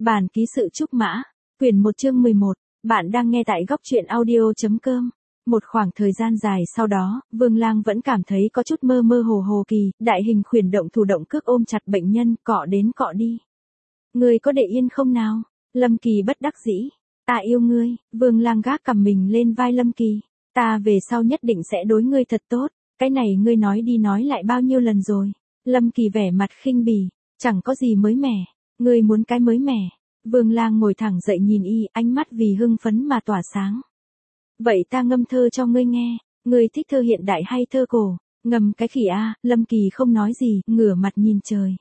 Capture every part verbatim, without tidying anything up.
Bản ký sự Trúc Mã, quyển một chương mười một, bạn đang nghe tại góc truyện audio.com. Một khoảng thời gian dài sau đó, Vương Lang vẫn cảm thấy có chút mơ mơ hồ hồ kỳ, đại hình khuyển động thủ động cước ôm chặt bệnh nhân, cọ đến cọ đi. Ngươi có để yên không nào? Lâm Kỳ bất đắc dĩ. Ta yêu ngươi, Vương Lang gác cầm mình lên vai Lâm Kỳ. Ta về sau nhất định sẽ đối ngươi thật tốt, cái này ngươi nói đi nói lại bao nhiêu lần rồi. Lâm Kỳ vẻ mặt khinh bỉ, chẳng có gì mới mẻ, ngươi muốn cái mới mẻ. Vương Lang ngồi thẳng dậy nhìn y, ánh mắt vì hưng phấn mà tỏa sáng. Vậy ta ngâm thơ cho ngươi nghe, ngươi thích thơ hiện đại hay thơ cổ? Ngâm cái khỉ a, Lâm Kỳ không nói gì, ngửa mặt nhìn trời.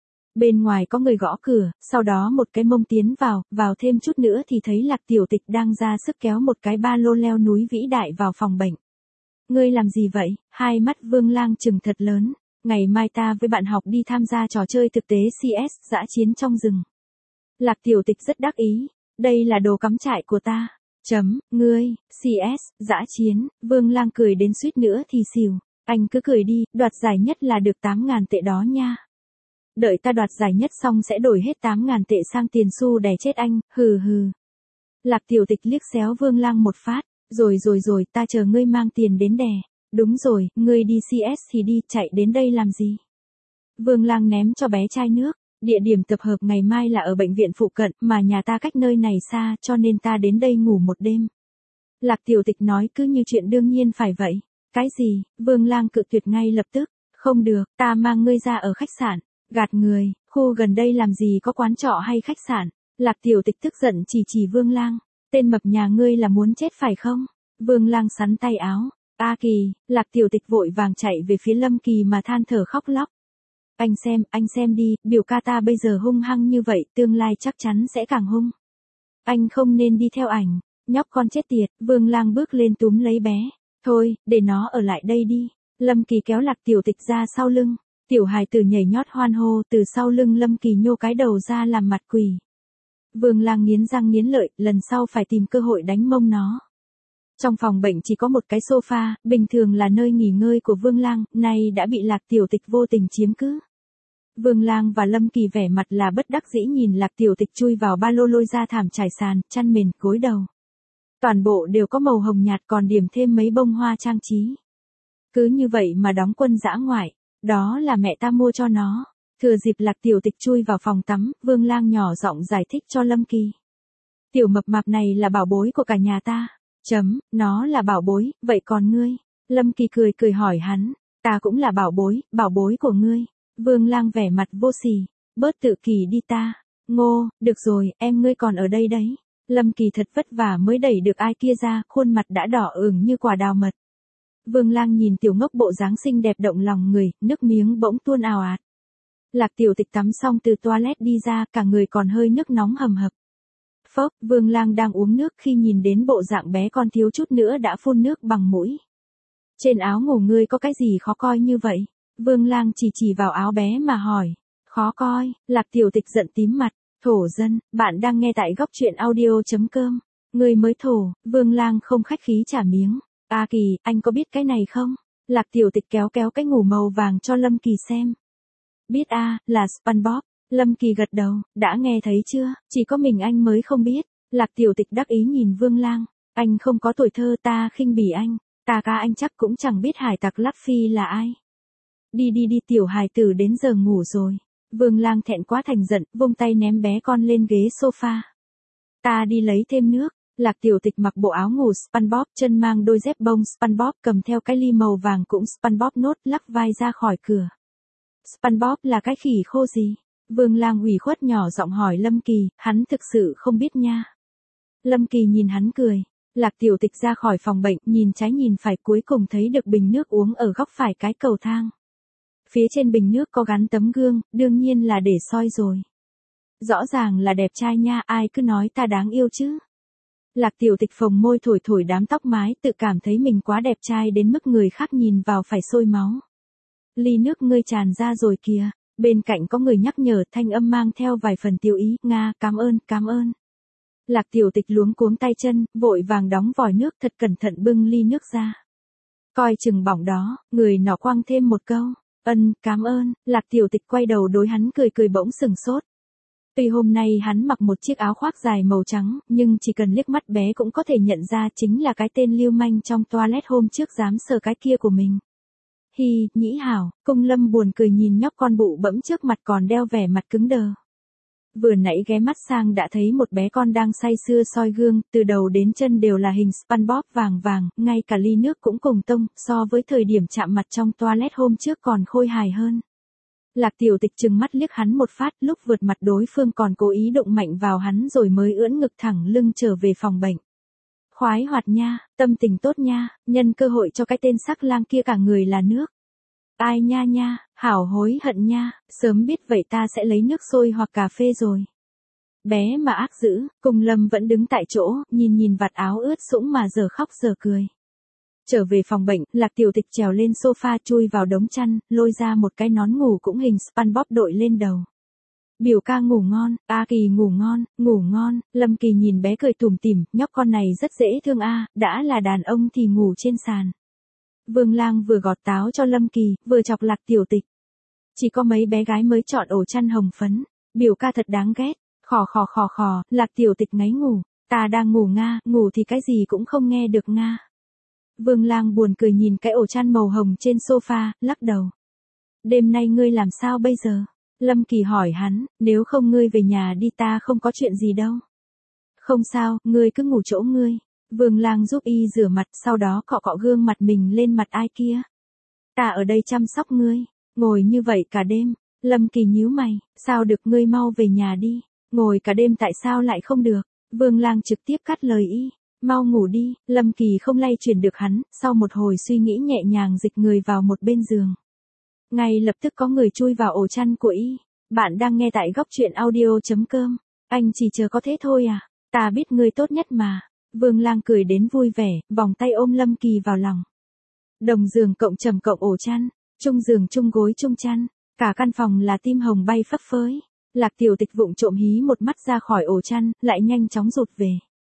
Bên ngoài có người gõ cửa, sau đó một cái mông tiến vào, vào thêm chút nữa thì thấy Lạc Tiểu Tịch đang ra sức kéo một cái ba lô leo núi vĩ đại vào phòng bệnh. Ngươi làm gì vậy? Hai mắt Vương Lang trừng thật lớn. Ngày mai ta với bạn học đi tham gia trò chơi thực tế xê ét dã chiến trong rừng. Lạc Tiểu Tịch rất đắc ý. Đây là đồ cắm trại của ta. Chấm, ngươi, xê ét, dã chiến, Vương Lang cười đến suýt nữa thì xỉu. Anh cứ cười đi, đoạt giải nhất là được tám ngàn tệ đó nha. Đợi ta đoạt giải nhất xong sẽ đổi hết tám ngàn tệ sang tiền xu đè chết anh, hừ hừ. Lạc Tiểu Tịch liếc xéo Vương Lang một phát, rồi rồi rồi ta chờ ngươi mang tiền đến đè. Đúng rồi, ngươi đi xê ét thì đi, chạy đến đây làm gì? Vương Lang ném cho bé chai nước, địa điểm tập hợp ngày mai là ở bệnh viện phụ cận, mà nhà ta cách nơi này xa, cho nên ta đến đây ngủ một đêm. Lạc Tiểu Tịch nói cứ như chuyện đương nhiên phải vậy. Cái gì? Vương Lang cự tuyệt ngay lập tức, không được, ta mang ngươi ra ở khách sạn. Gạt người, khu gần đây làm gì có quán trọ hay khách sạn? Lạc Tiểu Tịch tức giận chỉ chỉ Vương Lang, tên mập nhà ngươi là muốn chết phải không? Vương Lang sắn tay áo, A Kỳ, Lạc Tiểu Tịch vội vàng chạy về phía Lâm Kỳ mà than thở khóc lóc. Anh xem, anh xem đi, biểu ca ta bây giờ hung hăng như vậy, tương lai chắc chắn sẽ càng hung. Anh không nên đi theo ảnh, nhóc con chết tiệt. Vương Lang bước lên túm lấy bé, thôi, để nó ở lại đây đi. Lâm Kỳ kéo Lạc Tiểu Tịch ra sau lưng. Tiểu hài tử nhảy nhót hoan hô từ sau lưng Lâm Kỳ nhô cái đầu ra làm mặt quỷ. Vương Lang nghiến răng nghiến lợi, lần sau phải tìm cơ hội đánh mông nó. Trong phòng bệnh chỉ có một cái sofa, bình thường là nơi nghỉ ngơi của Vương Lang, nay đã bị Lạc Tiểu Tịch vô tình chiếm cứ. Vương Lang và Lâm Kỳ vẻ mặt là bất đắc dĩ nhìn Lạc Tiểu Tịch chui vào ba lô lôi ra thảm trải sàn, chăn mền, gối đầu. Toàn bộ đều có màu hồng nhạt còn điểm thêm mấy bông hoa trang trí. Cứ như vậy mà đóng quân dã ngoại. Đó là mẹ ta mua cho nó. Thừa dịp Lạc Tiểu Tịch chui vào phòng tắm, Vương Lang nhỏ giọng giải thích cho Lâm Kỳ. Tiểu mập mạp này là bảo bối của cả nhà ta. Chấm, nó là bảo bối, vậy còn ngươi? Lâm Kỳ cười cười hỏi hắn. Ta cũng là bảo bối, bảo bối của ngươi. Vương Lang vẻ mặt vô sỉ. Bớt tự kỷ đi ta. Ngô, được rồi, em ngươi còn ở đây đấy. Lâm Kỳ thật vất vả mới đẩy được ai kia ra, khuôn mặt đã đỏ ửng như quả đào mật. Vương Lang nhìn tiểu ngốc bộ dáng xinh đẹp động lòng người, nước miếng bỗng tuôn ào ạt. Lạc Tiểu Tịch tắm xong từ toilet đi ra, cả người còn hơi nước nóng hầm hập. Phốc, Vương Lang đang uống nước khi nhìn đến bộ dạng bé con thiếu chút nữa đã phun nước bằng mũi. Trên áo ngủ ngươi có cái gì khó coi như vậy? Vương Lang chỉ chỉ vào áo bé mà hỏi. Khó coi, Lạc Tiểu Tịch giận tím mặt. Thổ dân, bạn đang nghe tại góc truyện audio.com. Ngươi mới thổ, Vương Lang không khách khí trả miếng. A Kỳ, anh có biết cái này không? Lạc Tiểu Tịch kéo kéo cái ngủ màu vàng cho Lâm Kỳ xem. Biết a, à, là SpongeBob. Lâm Kỳ gật đầu, đã nghe thấy chưa? Chỉ có mình anh mới không biết. Lạc Tiểu Tịch đắc ý nhìn Vương Lang. Anh không có tuổi thơ, ta khinh bỉ anh. Ta ca anh chắc cũng chẳng biết hải tặc Luffy là ai. Đi đi đi, tiểu hài tử đến giờ ngủ rồi. Vương Lang thẹn quá thành giận, vung tay ném bé con lên ghế sofa. Ta đi lấy thêm nước. Lạc Tiểu Tịch mặc bộ áo ngủ SpongeBob, chân mang đôi dép bông SpongeBob, cầm theo cái ly màu vàng cũng SpongeBob nốt, lắc vai ra khỏi cửa. SpongeBob là cái khỉ khô gì? Vương Lang ủy khuất nhỏ giọng hỏi Lâm Kỳ, hắn thực sự không biết nha. Lâm Kỳ nhìn hắn cười. Lạc Tiểu Tịch ra khỏi phòng bệnh, nhìn trái nhìn phải, cuối cùng thấy được bình nước uống ở góc phải cái cầu thang. Phía trên bình nước có gắn tấm gương, đương nhiên là để soi rồi. Rõ ràng là đẹp trai nha, ai cứ nói ta đáng yêu chứ. Lạc Tiểu Tịch phồng môi thổi thổi đám tóc mái, tự cảm thấy mình quá đẹp trai đến mức người khác nhìn vào phải sôi máu. Ly nước ngươi tràn ra rồi kìa. Bên cạnh có người nhắc nhở, thanh âm mang theo vài phần tiêu ý. Nga, cảm ơn, cảm ơn. Lạc Tiểu Tịch luống cuống tay chân, vội vàng đóng vòi nước thật cẩn thận bưng ly nước ra. Coi chừng bỏng đó, người nọ quăng thêm một câu. Ân, cảm ơn. Lạc Tiểu Tịch quay đầu đối hắn cười cười bỗng sừng sốt. Tuy hôm nay hắn mặc một chiếc áo khoác dài màu trắng, nhưng chỉ cần liếc mắt bé cũng có thể nhận ra chính là cái tên lưu manh trong toilet hôm trước dám sờ cái kia của mình. Hi, nhĩ hảo, Cung Lâm buồn cười nhìn nhóc con bụ bẫm trước mặt còn đeo vẻ mặt cứng đờ. Vừa nãy ghé mắt sang đã thấy một bé con đang say sưa soi gương, từ đầu đến chân đều là hình SpongeBob vàng vàng, ngay cả ly nước cũng cùng tông, so với thời điểm chạm mặt trong toilet hôm trước còn khôi hài hơn. Lạc Tiểu Tịch trừng mắt liếc hắn một phát, lúc vượt mặt đối phương còn cố ý động mạnh vào hắn rồi mới ưỡn ngực thẳng lưng trở về phòng bệnh. Khoái hoạt nha, tâm tình tốt nha, nhân cơ hội cho cái tên sắc lang kia cả người là nước. Ai nha nha, hảo hối hận nha, sớm biết vậy ta sẽ lấy nước sôi hoặc cà phê rồi. Bé mà ác dữ, Cung Lâm vẫn đứng tại chỗ, nhìn nhìn vạt áo ướt sũng mà giờ khóc giờ cười. Trở về phòng bệnh, Lạc Tiểu Tịch trèo lên sofa chui vào đống chăn, lôi ra một cái nón ngủ cũng hình SpongeBob đội lên đầu. Biểu ca ngủ ngon, A Kỳ ngủ ngon, ngủ ngon, Lâm Kỳ nhìn bé cười tủm tỉm, nhóc con này rất dễ thương a, đã là đàn ông thì ngủ trên sàn. Vương Lang vừa gọt táo cho Lâm Kỳ, vừa chọc Lạc Tiểu Tịch. Chỉ có mấy bé gái mới chọn ổ chăn hồng phấn, biểu ca thật đáng ghét, khò khò khò khò, Lạc Tiểu Tịch ngáy ngủ, ta đang ngủ nga, ngủ thì cái gì cũng không nghe được nga. Vương Lang buồn cười nhìn cái ổ chăn màu hồng trên sofa, lắc đầu. Đêm nay ngươi làm sao bây giờ? Lâm Kỳ hỏi hắn, nếu không ngươi về nhà đi ta không có chuyện gì đâu. Không sao, ngươi cứ ngủ chỗ ngươi. Vương Lang giúp y rửa mặt, sau đó cọ cọ gương mặt mình lên mặt ai kia. Ta ở đây chăm sóc ngươi, ngồi như vậy cả đêm. Lâm Kỳ nhíu mày, sao được ngươi mau về nhà đi, ngồi cả đêm tại sao lại không được. Vương Lang trực tiếp cắt lời y, mau ngủ đi. Lâm Kỳ không lay chuyển được hắn, sau một hồi suy nghĩ nhẹ nhàng dịch người vào một bên giường. Ngay lập tức có người chui vào ổ chăn của y. Bạn đang nghe tại góc truyện audio chấm com. Anh chỉ chờ có thế thôi à, ta biết ngươi tốt nhất mà. Vương Lang cười đến vui vẻ, vòng tay ôm Lâm Kỳ vào lòng. Đồng giường cộng trầm cộng ổ chăn, chung giường chung gối chung chăn, cả căn phòng là tim hồng bay phấp phới. Lạc Tiểu Tịch vụng trộm hí một mắt ra khỏi ổ chăn, lại nhanh chóng rụt về.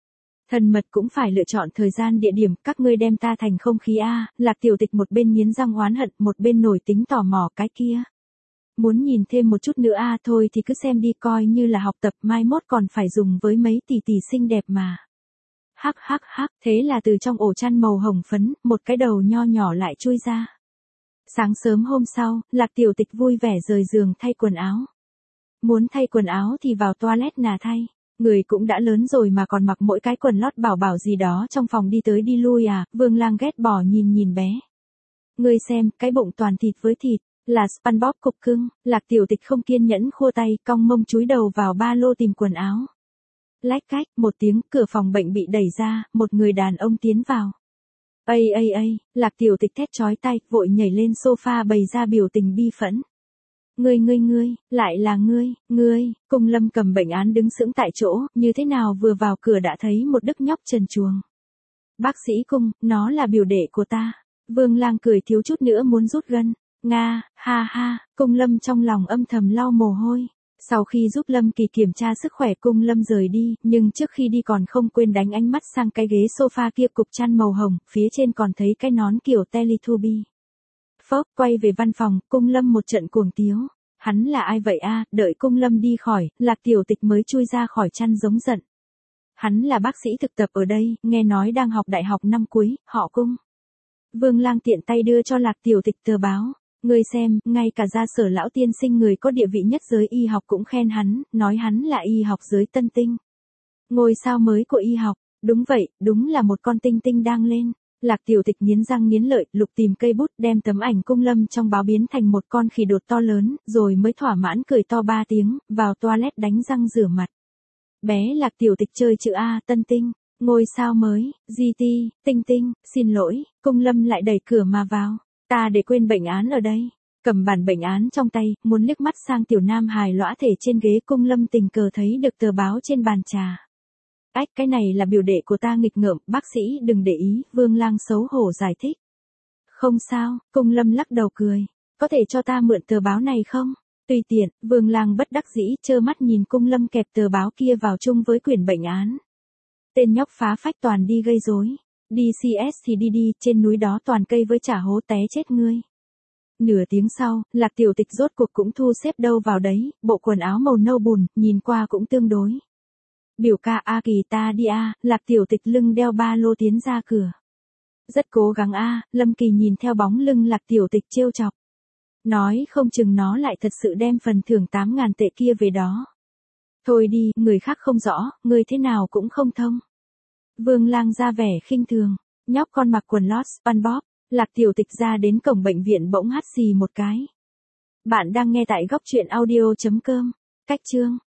Thân mật cũng phải lựa chọn thời gian địa điểm, các ngươi đem ta thành không khí a. Lạc Tiểu Tịch một bên nghiến răng oán hận, một bên nổi tính tò mò cái kia. Muốn nhìn thêm một chút nữa a, thôi thì cứ xem đi, coi như là học tập, mai mốt còn phải dùng với mấy tỷ tỷ xinh đẹp mà. Hắc hắc hắc, thế là từ trong ổ chăn màu hồng phấn, một cái đầu nho nhỏ lại chui ra. Sáng sớm hôm sau, Lạc Tiểu Tịch vui vẻ rời giường thay quần áo. Muốn thay quần áo thì vào toilet nà thay. Người cũng đã lớn rồi mà còn mặc mỗi cái quần lót bảo bảo gì đó trong phòng đi tới đi lui à. Vương Lang ghét bỏ nhìn nhìn bé. Ngươi xem, cái bụng toàn thịt với thịt, là SpongeBob cục cưng. Lạc Tiểu Tịch không kiên nhẫn khua tay, cong mông chúi đầu vào ba lô tìm quần áo. Lách cách, một tiếng, cửa phòng bệnh bị đẩy ra, một người đàn ông tiến vào. Ây ây ây, Lạc Tiểu Tịch thét chói tai, vội nhảy lên sofa bày ra biểu tình bi phẫn. Ngươi ngươi ngươi, lại là ngươi, ngươi. Cung Lâm cầm bệnh án đứng sững tại chỗ, như thế nào vừa vào cửa đã thấy một đức nhóc trần truồng. Bác sĩ Cung, nó là biểu đệ của ta. Vương Lang cười thiếu chút nữa muốn rút gân. Nga, ha ha, Cung Lâm trong lòng âm thầm lau mồ hôi. Sau khi giúp Lâm Kỳ kiểm tra sức khỏe, Cung Lâm rời đi, nhưng trước khi đi còn không quên đánh ánh mắt sang cái ghế sofa kia cục chăn màu hồng, phía trên còn thấy cái nón kiểu Teletubby. Phốc, quay về văn phòng, Cung Lâm một trận cuồng tiếu. Hắn là ai vậy a? Đợi Cung Lâm đi khỏi, Lạc Tiểu Tịch mới chui ra khỏi chăn giống giận. Hắn là bác sĩ thực tập ở đây, nghe nói đang học đại học năm cuối, họ Cung. Vương Lang tiện tay đưa cho Lạc Tiểu Tịch tờ báo. Ngươi xem, ngay cả gia sở lão tiên sinh người có địa vị nhất giới y học cũng khen hắn, nói hắn là y học giới tân tinh. Ngôi sao mới của y học, đúng vậy, đúng là một con tinh tinh đang lên. Lạc Tiểu Tịch nghiến răng nghiến lợi, lục tìm cây bút đem tấm ảnh Cung Lâm trong báo biến thành một con khỉ đột to lớn, rồi mới thỏa mãn cười to ba tiếng, vào toilet đánh răng rửa mặt. Bé Lạc Tiểu Tịch chơi chữ A, tân tinh, ngôi sao mới, giê tê, tinh tinh, xin lỗi. Cung Lâm lại đẩy cửa mà vào. Ta để quên bệnh án ở đây. Cầm bản bệnh án trong tay, muốn liếc mắt sang tiểu nam hài lõa thể trên ghế. Cung Lâm tình cờ thấy được tờ báo trên bàn trà. Ách, cái này là biểu đệ của ta nghịch ngợm, bác sĩ đừng để ý. Vương Lang xấu hổ giải thích. Không sao, Cung Lâm lắc đầu cười. Có thể cho ta mượn tờ báo này không? Tùy tiện. Vương Lang bất đắc dĩ trơ mắt nhìn Cung Lâm kẹp tờ báo kia vào chung với quyển bệnh án. Tên nhóc phá phách toàn đi gây rối. Đi xê ét thì đi đi, trên núi đó toàn cây với chả hố té chết ngươi. Nửa tiếng sau, Lạc Tiểu Tịch rốt cuộc cũng thu xếp đâu vào đấy, bộ quần áo màu nâu bùn, nhìn qua cũng tương đối. Biểu ca A Kỳ ta đi a, Lạc Tiểu Tịch lưng đeo ba lô tiến ra cửa. Rất cố gắng a, Lâm Kỳ nhìn theo bóng lưng Lạc Tiểu Tịch trêu chọc. Nói không chừng nó lại thật sự đem phần thưởng tám ngàn tệ kia về đó. Thôi đi, người khác không rõ, người thế nào cũng không thông. Vương Lang ra vẻ khinh thường, nhóc con mặc quần lót SpongeBob, Lạc Tiểu Tịch ra đến cổng bệnh viện bỗng hắt xì một cái. Bạn đang nghe tại góc truyện audio chấm com. Cách chương